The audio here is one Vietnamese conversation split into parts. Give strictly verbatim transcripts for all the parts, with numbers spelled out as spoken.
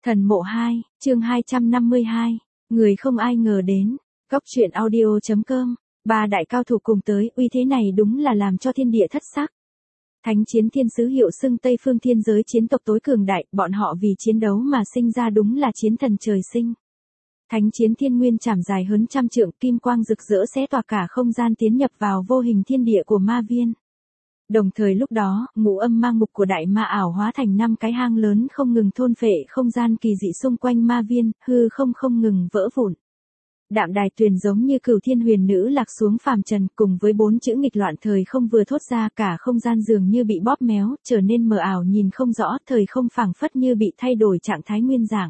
Thần mộ hai, chương hai trăm năm mươi hai, người không ai ngờ đến. Góc truyện audio chấm com, ba đại cao thủ cùng tới, uy thế này đúng là làm cho thiên địa thất sắc. Thánh chiến thiên sứ hiệu xưng Tây phương thiên giới chiến tộc tối cường đại, bọn họ vì chiến đấu mà sinh ra đúng là chiến thần trời sinh. Thánh chiến thiên nguyên chảm dài hơn trăm trượng, kim quang rực rỡ xé tỏa cả không gian tiến nhập vào vô hình thiên địa của ma viên. Đồng thời lúc đó, ngũ âm mang mục của đại ma ảo hóa thành năm cái hang lớn không ngừng thôn phệ không gian kỳ dị xung quanh ma viên, hư không không ngừng vỡ vụn. Đạm Đài Tuyền giống như cửu thiên huyền nữ lạc xuống phàm trần, cùng với bốn chữ nghịch loạn thời không vừa thốt ra, cả không gian dường như bị bóp méo, trở nên mờ ảo nhìn không rõ, thời không phảng phất như bị thay đổi trạng thái nguyên dạng.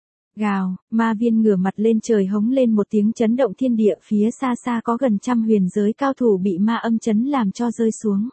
Gào, ma viên ngửa mặt lên trời hống lên một tiếng chấn động thiên địa, phía xa xa có gần trăm huyền giới cao thủ bị ma âm chấn làm cho rơi xuống.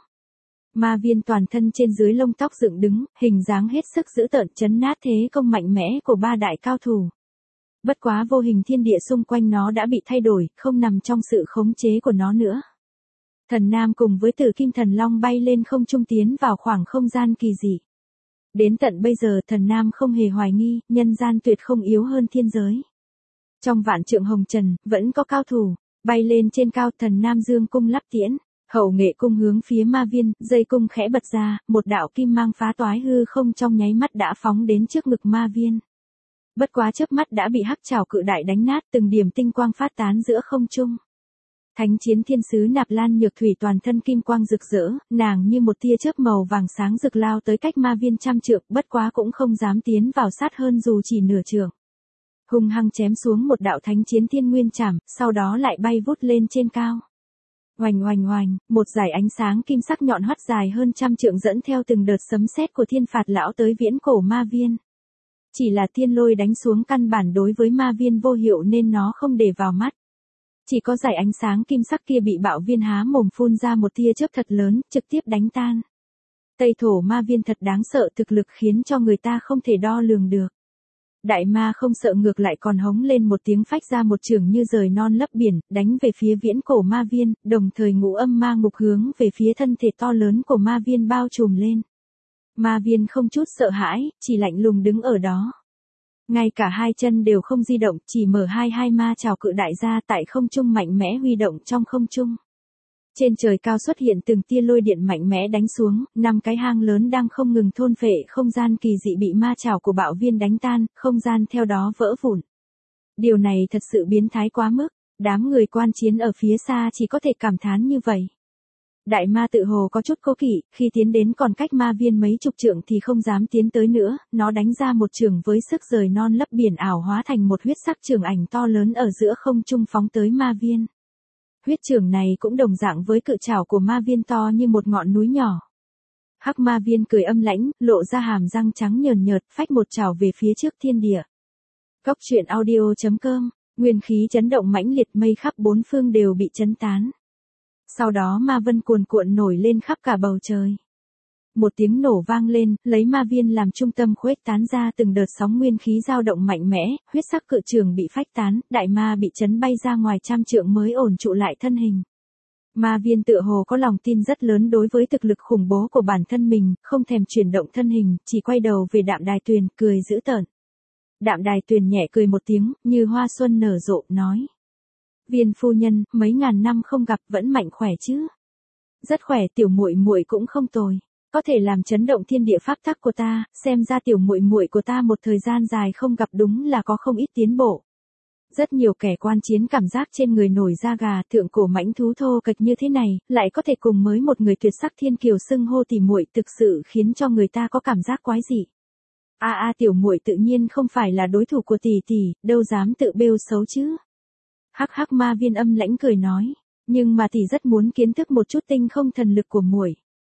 Ma viên toàn thân trên dưới lông tóc dựng đứng, hình dáng hết sức dữ tợn, chấn nát thế công mạnh mẽ của ba đại cao thủ. Bất quá vô hình thiên địa xung quanh nó đã bị thay đổi, không nằm trong sự khống chế của nó nữa. Thần Nam cùng với Tử Kim Thần Long bay lên không trung tiến vào khoảng không gian kỳ dị. Đến tận bây giờ Thần Nam không hề hoài nghi, nhân gian tuyệt không yếu hơn thiên giới. Trong vạn trượng hồng trần, vẫn có cao thủ, bay lên trên cao, Thần Nam dương cung lắp tiễn. Hậu nghệ cung hướng phía ma viên, dây cung khẽ bật ra, một đạo kim mang phá toái hư không trong nháy mắt đã phóng đến trước ngực ma viên. Bất quá chớp mắt đã bị hắc trảo cự đại đánh nát, từng điểm tinh quang phát tán giữa không trung. Thánh chiến thiên sứ Nạp Lan Nhược Thủy toàn thân kim quang rực rỡ, nàng như một tia chớp màu vàng sáng rực lao tới cách ma viên trăm trượng, bất quá cũng không dám tiến vào sát hơn dù chỉ nửa trượng. Hung hăng chém xuống một đạo thánh chiến thiên nguyên chảm, sau đó lại bay vút lên trên cao. Oành oành oành, một dải ánh sáng kim sắc nhọn hoắt dài hơn trăm trượng dẫn theo từng đợt sấm sét của thiên phạt lão tới viễn cổ ma viên. Chỉ là thiên lôi đánh xuống căn bản đối với ma viên vô hiệu nên nó không để vào mắt. Chỉ có dải ánh sáng kim sắc kia bị bạo viên há mồm phun ra một tia chớp thật lớn, trực tiếp đánh tan. Tây thổ ma viên thật đáng sợ, thực lực khiến cho người ta không thể đo lường được. Đại ma không sợ ngược lại còn hống lên một tiếng phách ra một chưởng như rời non lấp biển, đánh về phía viễn cổ ma viên, đồng thời ngũ âm ma ngục hướng về phía thân thể to lớn của ma viên bao trùm lên. Ma viên không chút sợ hãi, chỉ lạnh lùng đứng ở đó. Ngay cả hai chân đều không di động, chỉ mở hai hai ma trảo cự đại ra tại không trung mạnh mẽ huy động trong không trung. Trên trời cao xuất hiện từng tia lôi điện mạnh mẽ đánh xuống, năm cái hang lớn đang không ngừng thôn phệ không gian kỳ dị bị ma trảo của bạo viên đánh tan, không gian theo đó vỡ vụn. Điều này thật sự biến thái quá mức, đám người quan chiến ở phía xa chỉ có thể cảm thán như vậy. Đại ma tự hồ có chút cố kỵ, khi tiến đến còn cách ma viên mấy chục trượng thì không dám tiến tới nữa, nó đánh ra một chưởng với sức rời non lấp biển ảo hóa thành một huyết sắc chưởng ảnh to lớn ở giữa không trung phóng tới ma viên. Huyết chưởng này cũng đồng dạng với cự trảo của ma viên to như một ngọn núi nhỏ. Hắc ma viên cười âm lãnh, lộ ra hàm răng trắng nhờn nhợt, phách một trảo về phía trước thiên địa. Góc truyện audio chấm com, nguyên khí chấn động mãnh liệt, mây khắp bốn phương đều bị chấn tán. Sau đó ma vân cuồn cuộn nổi lên khắp cả bầu trời. Một tiếng nổ vang lên, lấy ma viên làm trung tâm khuếch tán ra từng đợt sóng nguyên khí dao động mạnh mẽ, huyết sắc cự trường bị phách tán, đại ma bị chấn bay ra ngoài trăm trượng mới ổn trụ lại thân hình. Ma viên tựa hồ có lòng tin rất lớn đối với thực lực khủng bố của bản thân mình, không thèm chuyển động thân hình, chỉ quay đầu về Đạm Đài Tuyền, cười dữ tợn. Đạm Đài Tuyền nhẹ cười một tiếng, như hoa xuân nở rộ, nói: Viên phu nhân, mấy ngàn năm không gặp, vẫn mạnh khỏe chứ? Rất khỏe, tiểu muội muội cũng không tồi. Có thể làm chấn động thiên địa pháp tắc của ta, xem ra tiểu muội muội của ta một thời gian dài không gặp đúng là có không ít tiến bộ. Rất nhiều kẻ quan chiến cảm giác trên người nổi da gà, thượng cổ mãnh thú thô kệch như thế này, lại có thể cùng mới một người tuyệt sắc thiên kiều xưng hô tỷ muội, thực sự khiến cho người ta có cảm giác quái dị. A a tiểu muội tự nhiên không phải là đối thủ của tỷ tỷ, đâu dám tự bêu xấu chứ. Hắc hắc ma viên âm lãnh cười nói, nhưng mà tỷ rất muốn kiến thức một chút tinh không thần lực của muội.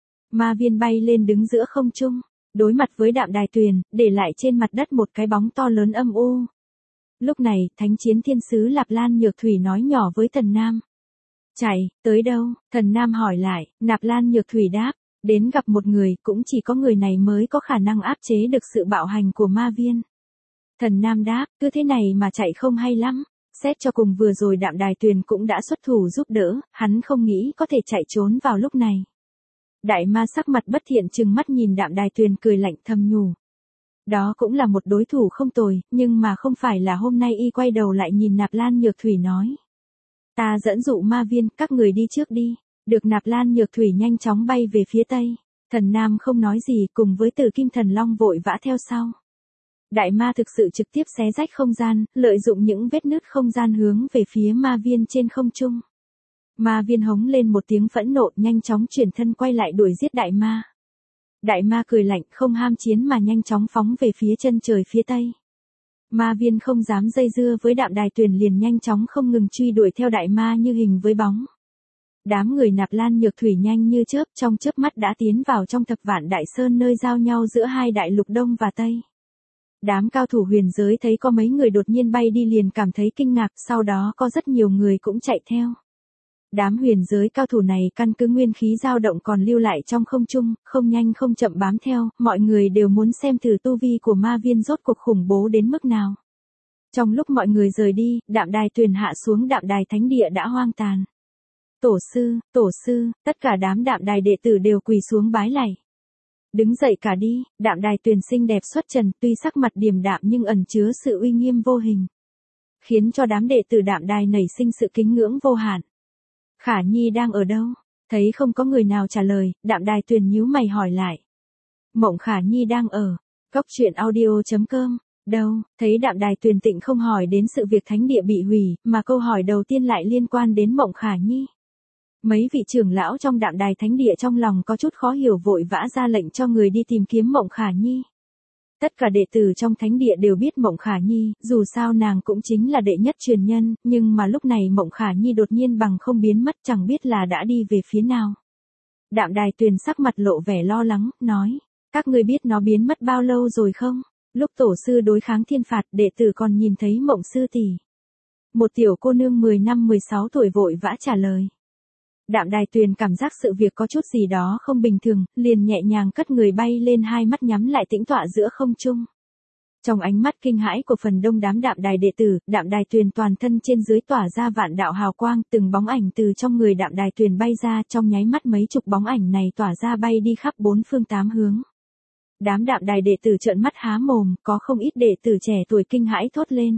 Ma viên bay lên đứng giữa không trung, đối mặt với Đạm Đài Tuyền, để lại trên mặt đất một cái bóng to lớn âm u. Lúc này, thánh chiến thiên sứ Nạp Lan Nhược Thủy nói nhỏ với Thần Nam. Chạy, tới đâu? Thần Nam hỏi lại, Nạp Lan Nhược Thủy đáp, đến gặp một người, cũng chỉ có người này mới có khả năng áp chế được sự bạo hành của ma viên. Thần Nam đáp, cứ thế này mà chạy không hay lắm. Xét cho cùng vừa rồi Đạm Đài Tuyền cũng đã xuất thủ giúp đỡ, hắn không nghĩ có thể chạy trốn vào lúc này. Đại ma sắc mặt bất thiện trừng mắt nhìn Đạm Đài Tuyền cười lạnh thầm nhủ. Đó cũng là một đối thủ không tồi, nhưng mà không phải là hôm nay y quay đầu lại nhìn Nạp Lan Nhược Thủy nói. Ta dẫn dụ ma viên, các người đi trước đi. Được Nạp Lan Nhược Thủy nhanh chóng bay về phía tây. Thần Nam không nói gì, cùng với Tử Kim Thần Long vội vã theo sau. Đại ma thực sự trực tiếp xé rách không gian, lợi dụng những vết nứt không gian hướng về phía ma viên trên không trung. Ma viên hống lên một tiếng phẫn nộ, nhanh chóng chuyển thân quay lại đuổi giết đại ma. Đại ma cười lạnh, không ham chiến mà nhanh chóng phóng về phía chân trời phía tây. Ma viên không dám dây dưa với Đạm Đài Tuyền, liền nhanh chóng không ngừng truy đuổi theo đại ma như hình với bóng. Đám người Nạp Lan Nhược Thủy nhanh như chớp, trong chớp mắt đã tiến vào trong Thập Vạn Đại Sơn, nơi giao nhau giữa hai đại lục Đông và Tây. Đám cao thủ huyền giới thấy có mấy người đột nhiên bay đi liền cảm thấy kinh ngạc, sau đó có rất nhiều người cũng chạy theo. Đám huyền giới cao thủ này căn cứ nguyên khí dao động còn lưu lại trong không trung, không nhanh không chậm bám theo, mọi người đều muốn xem thử tu vi của ma viên rốt cuộc khủng bố đến mức nào. Trong lúc mọi người rời đi, Đạm Đài Tuyền hạ xuống Đạm Đài Thánh Địa đã hoang tàn. Tổ sư, tổ sư, tất cả đám Đạm Đài đệ tử đều quỳ xuống bái lạy. Đứng dậy cả đi, Đạm Đài Tuyền xinh đẹp xuất trần, tuy sắc mặt điềm đạm nhưng ẩn chứa sự uy nghiêm vô hình, khiến cho đám đệ tử Đạm Đài nảy sinh sự kính ngưỡng vô hạn. Khả Nhi đang ở đâu? Thấy không có người nào trả lời, Đạm Đài Tuyền nhíu mày hỏi lại. Mộng Khả Nhi đang ở Cốc Truyện Audio chấm com. Đâu? Thấy Đạm Đài Tuyền tịnh không hỏi đến sự việc thánh địa bị hủy, mà câu hỏi đầu tiên lại liên quan đến Mộng Khả Nhi. Mấy vị trưởng lão trong Đạm Đài Thánh Địa trong lòng có chút khó hiểu, vội vã ra lệnh cho người đi tìm kiếm Mộng Khả Nhi. Tất cả đệ tử trong Thánh Địa đều biết Mộng Khả Nhi, dù sao nàng cũng chính là đệ nhất truyền nhân, nhưng mà lúc này Mộng Khả Nhi đột nhiên bằng không biến mất, chẳng biết là đã đi về phía nào. Đạm Đài Tuyền sắc mặt lộ vẻ lo lắng, nói, các ngươi biết nó biến mất bao lâu rồi không? Lúc tổ sư đối kháng thiên phạt, đệ tử còn nhìn thấy Mộng sư tỷ. Một tiểu cô nương mười năm mười sáu tuổi vội vã trả lời. Đạm Đài Tuyền cảm giác sự việc có chút gì đó không bình thường, liền nhẹ nhàng cất người bay lên, hai mắt nhắm lại tĩnh tọa giữa không trung. Trong ánh mắt kinh hãi của phần đông đám Đạm Đài đệ tử, Đạm Đài Tuyền toàn thân trên dưới tỏa ra vạn đạo hào quang, từng bóng ảnh từ trong người Đạm Đài Tuyền bay ra, trong nháy mắt mấy chục bóng ảnh này tỏa ra bay đi khắp bốn phương tám hướng. Đám Đạm Đài đệ tử trợn mắt há mồm, có không ít đệ tử trẻ tuổi kinh hãi thốt lên.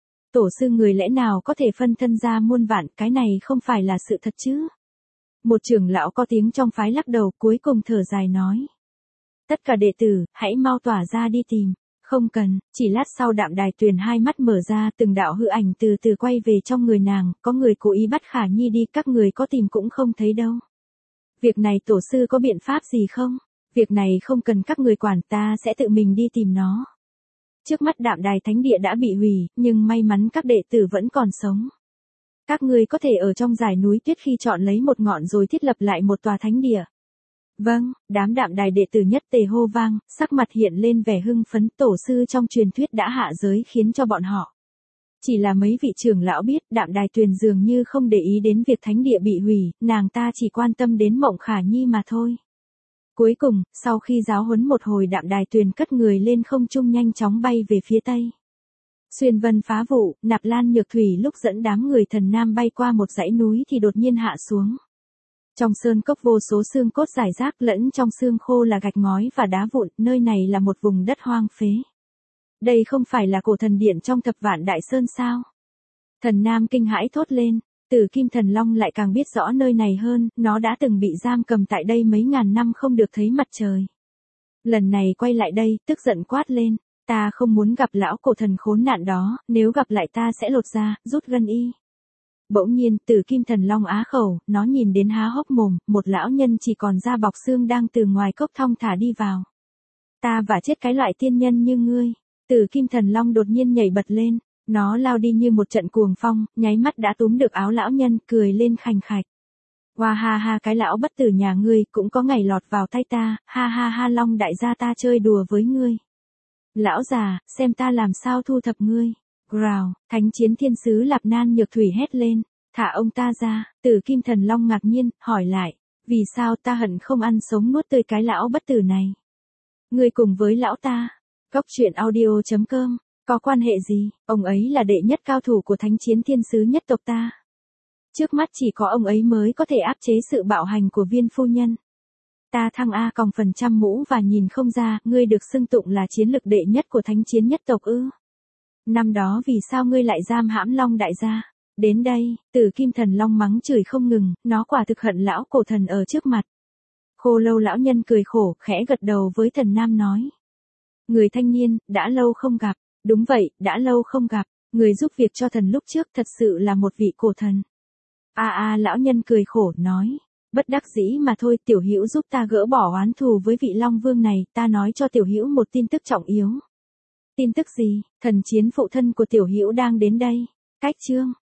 Tổ sư người lẽ nào có thể phân thân ra muôn vạn, cái này không phải là sự thật chứ? Một trưởng lão có tiếng trong phái lắc đầu, cuối cùng thở dài nói. Tất cả đệ tử, hãy mau tỏa ra đi tìm. Không cần, chỉ lát sau Đạm Đài Tuyền hai mắt mở ra, từng đạo hư ảnh từ từ quay về trong người nàng, có người cố ý bắt Khả Nhi đi, các người có tìm cũng không thấy đâu. Việc này tổ sư có biện pháp gì không? Việc này không cần các người quản, ta sẽ tự mình đi tìm nó. Trước mắt Đạm Đài Thánh Địa đã bị hủy, nhưng may mắn các đệ tử vẫn còn sống. Các ngươi có thể ở trong dải núi tuyết khi chọn lấy một ngọn rồi thiết lập lại một tòa thánh địa. Vâng, đám Đạm Đài đệ tử nhất tề hô vang, sắc mặt hiện lên vẻ hưng phấn, tổ sư trong truyền thuyết đã hạ giới khiến cho bọn họ. Chỉ là mấy vị trưởng lão biết, Đạm Đài Tuyền dường như không để ý đến việc thánh địa bị hủy, nàng ta chỉ quan tâm đến Mộng Khả Nhi mà thôi. Cuối cùng, sau khi giáo huấn một hồi, Đạm Đài Tuyền cất người lên không trung nhanh chóng bay về phía tây. Xuyên vân phá vụ, Nạp Lan Nhược Thủy lúc dẫn đám người Thần Nam bay qua một dãy núi thì đột nhiên hạ xuống. Trong sơn cốc vô số xương cốt rải rác, lẫn trong xương khô là gạch ngói và đá vụn, nơi này là một vùng đất hoang phế. Đây không phải là cổ thần điện trong Thập Vạn Đại Sơn sao? Thần Nam kinh hãi thốt lên, Tử Kim Thần Long lại càng biết rõ nơi này hơn, nó đã từng bị giam cầm tại đây mấy ngàn năm không được thấy mặt trời. Lần này quay lại đây, tức giận quát lên. Ta không muốn gặp lão cổ thần khốn nạn đó, nếu gặp lại ta sẽ lột ra, rút gân y. Bỗng nhiên, Tử Kim Thần Long á khẩu, nó nhìn đến há hốc mồm, một lão nhân chỉ còn da bọc xương đang từ ngoài cốc thong thả đi vào. Ta vả chết cái loại tiên nhân như ngươi. Tử Kim Thần Long đột nhiên nhảy bật lên, nó lao đi như một trận cuồng phong, nháy mắt đã túm được áo lão nhân, cười lên khành khạch. Hoa ha ha, cái lão bất tử nhà ngươi cũng có ngày lọt vào tay ta, ha ha ha, Long đại gia ta chơi đùa với ngươi. Lão già, xem ta làm sao thu thập ngươi. Growl, Thánh Chiến Thiên Sứ Lạp Nan Nhược Thủy hét lên, thả ông ta ra. Tử Kim Thần Long ngạc nhiên, hỏi lại, vì sao ta hận không ăn sống nuốt tươi cái lão bất tử này? Ngươi cùng với lão ta, Cốc Truyện Audio chấm com, có quan hệ gì? Ông ấy là đệ nhất cao thủ của Thánh Chiến Thiên Sứ nhất tộc ta. Trước mắt chỉ có ông ấy mới có thể áp chế sự bạo hành của Viên phu nhân. Ta thăng A còng phần trăm mũ và nhìn không ra, ngươi được xưng tụng là chiến lực đệ nhất của thánh chiến nhất tộc ư. Năm đó vì sao ngươi lại giam hãm Long đại gia? Đến đây, Tử Kim Thần Long mắng chửi không ngừng, nó quả thực hận lão cổ thần ở trước mặt. Khô Lâu lão nhân cười khổ, khẽ gật đầu với Thần Nam nói. Người thanh niên, đã lâu không gặp. Đúng vậy, đã lâu không gặp. Người giúp việc cho thần lúc trước thật sự là một vị cổ thần. A a lão nhân cười khổ, nói. Bất đắc dĩ mà thôi, tiểu hữu giúp ta gỡ bỏ oán thù với vị Long Vương này, ta nói cho tiểu hữu một tin tức trọng yếu. Tin tức gì? Thần chiến phụ thân của tiểu hữu đang đến đây. Cách chương